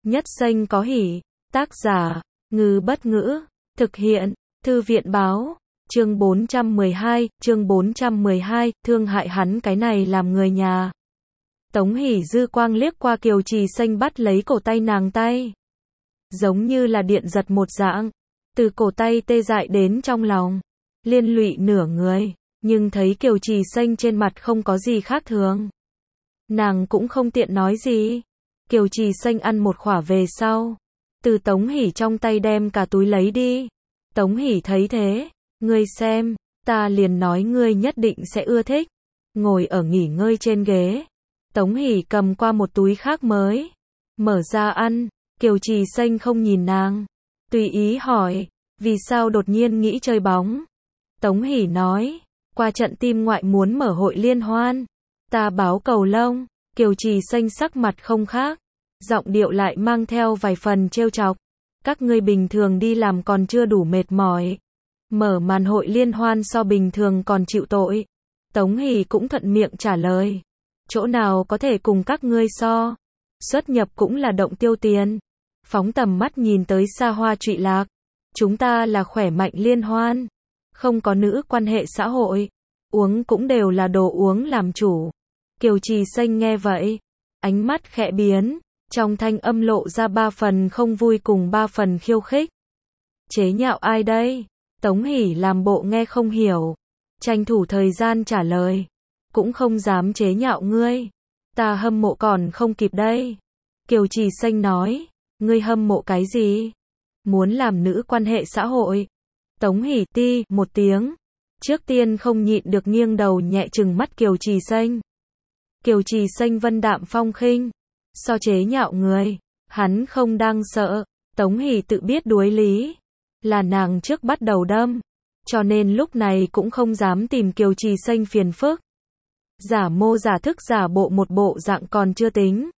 Nhất xanh có hỉ. Tác giả, Ngư Bất Ngữ. Thực hiện, Thư viện báo. Chương 412, thương hại hắn cái này làm người nhà. Tống Hỷ dư quang liếc qua Kiều Trì Xanh bắt lấy cổ tay nàng tay. Giống như là điện giật một dạng. Từ cổ tay tê dại đến trong lòng. Liên lụy nửa người. Nhưng thấy Kiều Trì Xanh trên mặt không có gì khác thường. Nàng cũng không tiện nói gì. Kiều Trì Xanh ăn một khỏa về sau. Từ Tống Hỷ trong tay đem cả túi lấy đi. Tống Hỷ thấy thế. Ngươi xem, ta liền nói ngươi nhất định sẽ ưa thích. Ngồi ở nghỉ ngơi trên ghế. Tống Hỷ cầm qua một túi khác mới. Mở ra ăn. Kiều Trì Xanh không nhìn nàng. Tùy ý hỏi. Vì sao đột nhiên nghĩ chơi bóng? Tống Hỷ nói. Qua trận tim ngoại muốn mở hội liên hoan. Ta báo cầu lông. Kiều Trì Xanh sắc mặt không khác. Giọng điệu lại mang theo vài phần trêu chọc. Các ngươi bình thường đi làm còn chưa đủ mệt mỏi. Mở màn hội liên hoan so bình thường còn chịu tội. Tống Hỷ cũng thuận miệng trả lời. Chỗ nào có thể cùng các ngươi so. Xuất nhập cũng là động tiêu tiền. Phóng tầm mắt nhìn tới xa hoa trụy lạc. Chúng ta là khỏe mạnh liên hoan. Không có nữ quan hệ xã hội. Uống cũng đều là đồ uống làm chủ. Kiều Trì Xanh nghe vậy. Ánh mắt khẽ biến. Trong thanh âm lộ ra 3 phần không vui cùng 3 phần khiêu khích. Chế nhạo ai đây? Tống Hỷ làm bộ nghe không hiểu. Tranh thủ thời gian trả lời. Cũng không dám chế nhạo ngươi. Ta hâm mộ còn không kịp đây. Kiều Trì Xanh nói. Ngươi hâm mộ cái gì? Muốn làm nữ quan hệ xã hội. Tống Hỷ ti một tiếng. Trước tiên không nhịn được nghiêng đầu nhẹ chừng mắt Kiều Trì Xanh. Kiều Trì Xanh vân đạm phong khinh. So chế nhạo người. Hắn không đang sợ. Tống Hỷ tự biết đuối lý. Là nàng trước bắt đầu đâm. Cho nên lúc này cũng không dám tìm Kiều Trì Xanh phiền phức. Giả mô giả thức giả bộ một bộ dạng còn chưa tính.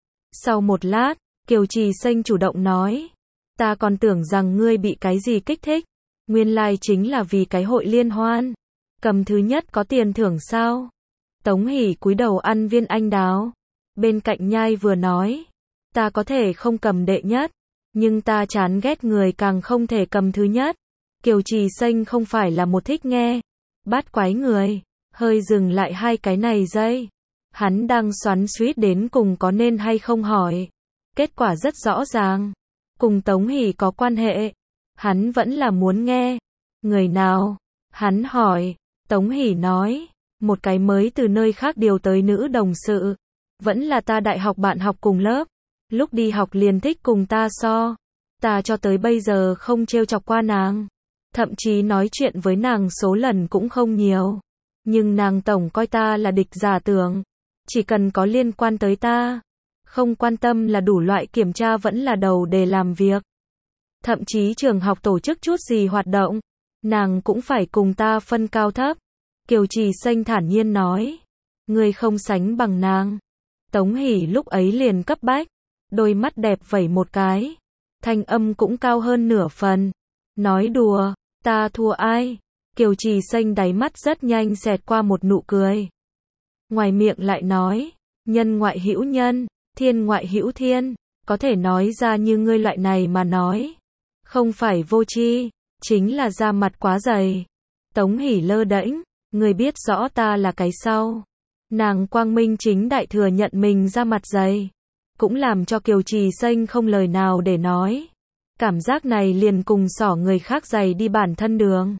Sau một lát, Kiều Trì Xanh chủ động nói. Ta còn tưởng rằng ngươi bị cái gì kích thích. Nguyên lai chính là vì cái hội liên hoan. Cầm thứ nhất có tiền thưởng sao? Tống Hỷ cúi đầu ăn viên anh đào. Bên cạnh nhai vừa nói. Ta có thể không cầm đệ nhất. Nhưng ta chán ghét người càng không thể cầm thứ nhất. Kiều Trì Xanh không phải là một thích nghe. Bát quái người. Hơi dừng lại hai cái này giây. Hắn đang xoắn xuýt đến cùng có nên hay không hỏi. Kết quả rất rõ ràng. Cùng Tống Hỷ có quan hệ. Hắn vẫn là muốn nghe. Người nào? Hắn hỏi. Tống Hỷ nói. Một cái mới từ nơi khác điều tới nữ đồng sự. Vẫn là ta đại học bạn học cùng lớp. Lúc đi học liền thích cùng ta so. Ta cho tới bây giờ không trêu chọc qua nàng. Thậm chí nói chuyện với nàng số lần cũng không nhiều. Nhưng nàng tổng coi ta là địch giả tưởng. Chỉ cần có liên quan tới ta. Không quan tâm là đủ loại kiểm tra vẫn là đầu để làm việc. Thậm chí trường học tổ chức chút gì hoạt động. Nàng cũng phải cùng ta phân cao thấp. Kiều Trì Xanh thản nhiên nói. Ngươi không sánh bằng nàng. Tống Hỷ lúc ấy liền cấp bách. Đôi mắt đẹp vẩy một cái. Thanh âm cũng cao hơn nửa phần. Nói đùa, ta thua ai? Kiều Trì Xanh đáy mắt rất nhanh xẹt qua một nụ cười. Ngoài miệng lại nói. Nhân ngoại hữu nhân, thiên ngoại hữu thiên. Có thể nói ra như ngươi loại này mà nói. Không phải vô tri, chính là da mặt quá dày. Tống Hỷ lơ đễnh. Ngươi biết rõ ta là cái sau. Nàng quang minh chính đại thừa nhận mình da mặt dày. Cũng làm cho Kiều Trì Xanh không lời nào để nói. Cảm giác này liền cùng xỏ người khác giày đi bản thân đường.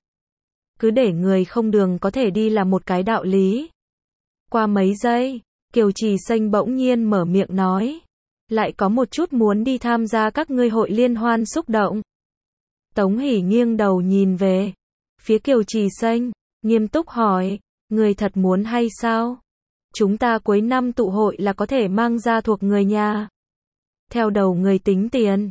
Cứ để người không đường có thể đi là một cái đạo lý. Qua mấy giây, Kiều Trì Xanh bỗng nhiên mở miệng nói. Lại có một chút muốn đi tham gia các ngươi hội liên hoan xúc động. Tống Hỷ nghiêng đầu nhìn về phía Kiều Trì Xanh, nghiêm túc hỏi. Người thật muốn hay sao? Chúng ta cuối năm tụ hội là có thể mang ra thuộc người nhà. Theo đầu người tính tiền.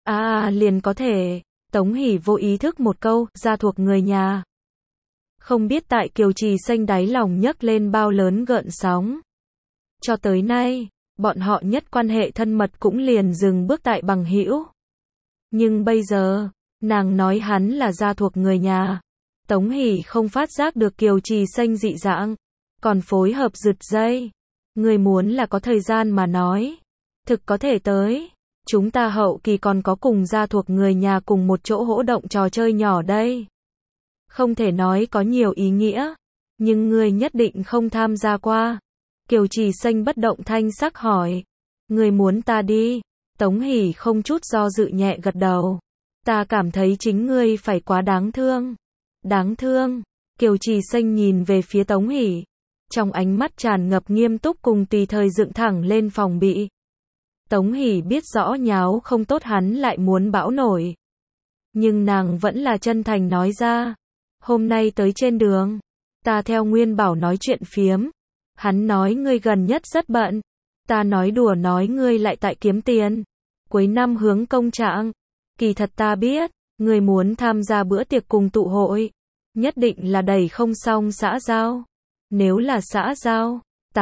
Liền có thể. Tống Hỷ vô ý thức một câu, ra thuộc người nhà. Không biết tại Kiều Trì Xanh đáy lòng nhấc lên bao lớn gợn sóng. Cho tới nay, bọn họ nhất quan hệ thân mật cũng liền dừng bước tại bằng hữu. Nhưng bây giờ, nàng nói hắn là gia thuộc người nhà. Tống Hỷ không phát giác được Kiều Trì Xanh dị dạng. Còn phối hợp giật dây. Người muốn là có thời gian mà nói. Thực có thể tới. Chúng ta hậu kỳ còn có cùng gia thuộc người nhà cùng một chỗ hỗ động trò chơi nhỏ đây. Không thể nói có nhiều ý nghĩa, nhưng ngươi nhất định không tham gia qua. Kiều Trì Xanh bất động thanh sắc hỏi. Ngươi muốn ta đi? Tống Hỷ không chút do dự nhẹ gật đầu. Ta cảm thấy chính ngươi phải quá đáng thương. Đáng thương. Kiều Trì Xanh nhìn về phía Tống Hỷ. Trong ánh mắt tràn ngập nghiêm túc cùng tùy thời dựng thẳng lên phòng bị. Tống Hỷ biết rõ nháo không tốt hắn lại muốn bão nổi. Nhưng nàng vẫn là chân thành nói ra. Hôm nay tới trên đường, ta theo Nguyên Bảo nói chuyện phiếm. Hắn nói ngươi gần nhất rất bận. Ta nói đùa nói ngươi lại tại kiếm tiền. Cuối năm hướng công trạng. Kỳ thật ta biết, ngươi muốn tham gia bữa tiệc cùng tụ hội. Nhất định là đẩy không xong xã giao. Nếu là xã giao,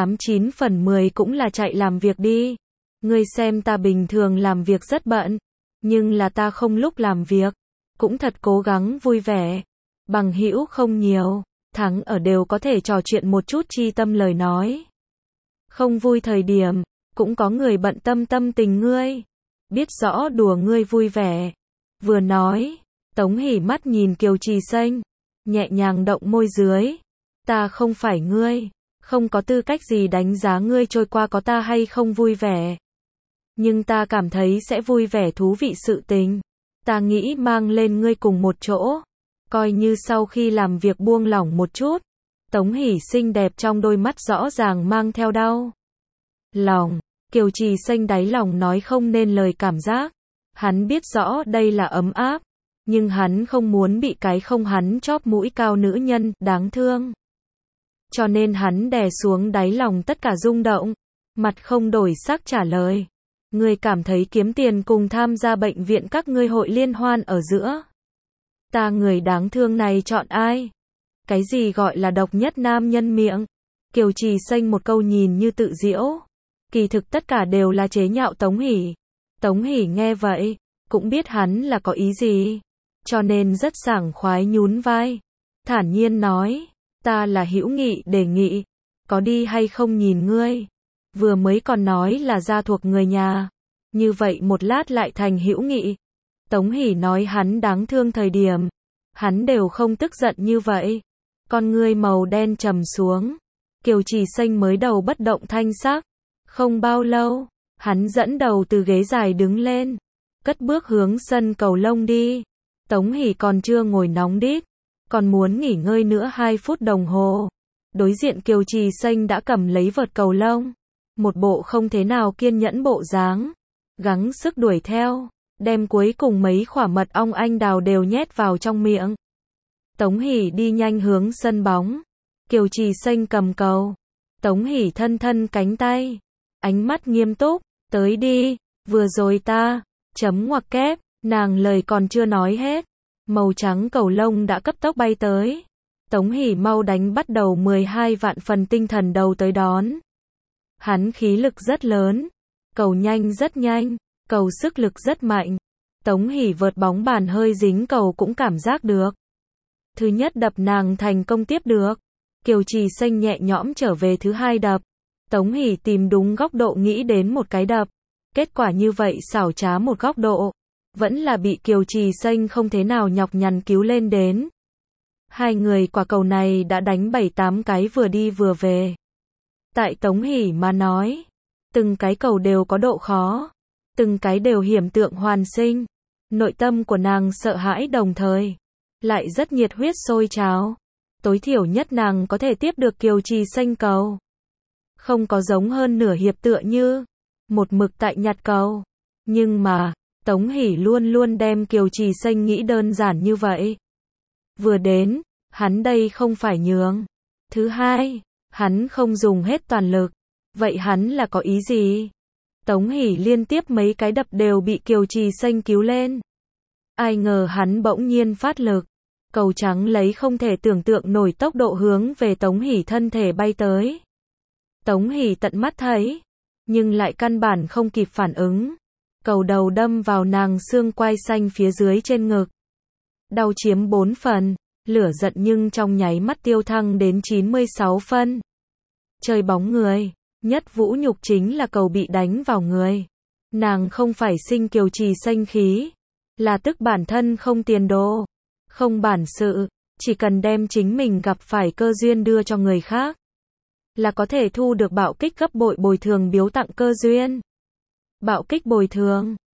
89 phần 10 cũng là chạy làm việc đi. Ngươi xem ta bình thường làm việc rất bận. Nhưng là ta không lúc làm việc. Cũng thật cố gắng vui vẻ. Bằng hữu không nhiều. Thắng ở đều có thể trò chuyện một chút chi tâm lời nói. Không vui thời điểm, cũng có người bận tâm tâm tình ngươi. Biết rõ đùa ngươi vui vẻ. Vừa nói, Tống Hỷ mắt nhìn Kiều Trì Xanh, nhẹ nhàng động môi dưới. Ta không phải ngươi, không có tư cách gì đánh giá ngươi trôi qua có ta hay không vui vẻ. Nhưng ta cảm thấy sẽ vui vẻ thú vị sự tình. Ta nghĩ mang lên ngươi cùng một chỗ. Coi như sau khi làm việc buông lỏng một chút. Tống Hỷ xinh đẹp trong đôi mắt rõ ràng mang theo đau lòng. Kiều Trì Xanh đáy lòng nói không nên lời cảm giác. Hắn biết rõ đây là ấm áp. Nhưng hắn không muốn bị cái không hắn chóp mũi cao nữ nhân, đáng thương. Cho nên hắn đè xuống đáy lòng tất cả rung động. Mặt không đổi sắc trả lời. Ngươi cảm thấy kiếm tiền cùng tham gia bệnh viện các ngươi hội liên hoan ở giữa. Ta người đáng thương này chọn ai? Cái gì gọi là độc nhất nam nhân miệng? Kiều Trì Xanh một câu nhìn như tự giễu. Kỳ thực tất cả đều là chế nhạo Tống Hỷ. Tống Hỷ nghe vậy, cũng biết hắn là có ý gì. Cho nên rất sảng khoái nhún vai. Thản nhiên nói, ta là hữu nghị đề nghị. Có đi hay không nhìn ngươi. Vừa mới còn nói là gia thuộc người nhà. Như vậy một lát lại thành hữu nghị. Tống Hỷ nói hắn đáng thương thời điểm. Hắn đều không tức giận như vậy. Con ngươi màu đen trầm xuống. Kiều Trì Xanh mới đầu bất động thanh sắc. Không bao lâu, hắn dẫn đầu từ ghế dài đứng lên. Cất bước hướng sân cầu lông đi. Tống Hỷ còn chưa ngồi nóng đít. Còn muốn nghỉ ngơi nữa 2 phút đồng hồ. Đối diện Kiều Trì Xanh đã cầm lấy vợt cầu lông. Một bộ không thế nào kiên nhẫn bộ dáng. Gắng sức đuổi theo. Đem cuối cùng mấy quả mật ong anh đào đều nhét vào trong miệng. Tống Hỷ đi nhanh hướng sân bóng. Kiều Trì Xanh cầm cầu. Tống Hỷ thân thân cánh tay. Ánh mắt nghiêm túc. Tới đi. Vừa rồi ta. Chấm ngoặc kép. Nàng lời còn chưa nói hết. Màu trắng cầu lông đã cấp tốc bay tới. Tống Hỷ mau đánh bắt đầu 12 vạn phần tinh thần đầu tới đón. Hắn khí lực rất lớn. Cầu nhanh rất nhanh. Cầu sức lực rất mạnh. Tống Hỷ vợt bóng bàn hơi dính cầu cũng cảm giác được. Thứ nhất đập nàng thành công tiếp được. Kiều Trì Xanh nhẹ nhõm trở về thứ hai đập. Tống Hỷ tìm đúng góc độ nghĩ đến một cái đập. Kết quả như vậy xảo trá một góc độ. Vẫn là bị Kiều Trì Xanh không thế nào nhọc nhằn cứu lên đến. Hai người quả cầu này đã đánh 7-8 cái vừa đi vừa về. Tại Tống Hỷ mà nói. Từng cái cầu đều có độ khó. Từng cái đều hiểm tượng hoàn sinh. Nội tâm của nàng sợ hãi đồng thời. Lại rất nhiệt huyết sôi trào. Tối thiểu nhất nàng có thể tiếp được Kiều Trì Xanh cầu. Không có giống hơn nửa hiệp tựa như. Một mực tại nhặt cầu. Nhưng mà, Tống Hỷ luôn luôn đem Kiều Trì Xanh nghĩ đơn giản như vậy. Vừa đến, hắn đây không phải nhường. Thứ hai, hắn không dùng hết toàn lực. Vậy hắn là có ý gì? Tống Hỷ liên tiếp mấy cái đập đều bị Kiều Trì Xanh cứu lên. Ai ngờ hắn bỗng nhiên phát lực. Cầu trắng lấy không thể tưởng tượng nổi tốc độ hướng về Tống Hỷ thân thể bay tới. Tống Hỷ tận mắt thấy. Nhưng lại căn bản không kịp phản ứng. Cầu đầu đâm vào nàng xương quai xanh phía dưới trên ngực. Đau chiếm 4 phần. Lửa giận nhưng trong nháy mắt tiêu thăng đến 96 phân. Chơi bóng người. Nhất vũ nhục chính là cầu bị đánh vào người. Nàng không phải sinh kiều trì xanh khí, là tức bản thân không tiền đồ, không bản sự, chỉ cần đem chính mình gặp phải cơ duyên đưa cho người khác, là có thể thu được bạo kích gấp bội bồi thường biếu tặng cơ duyên. Bạo kích bồi thường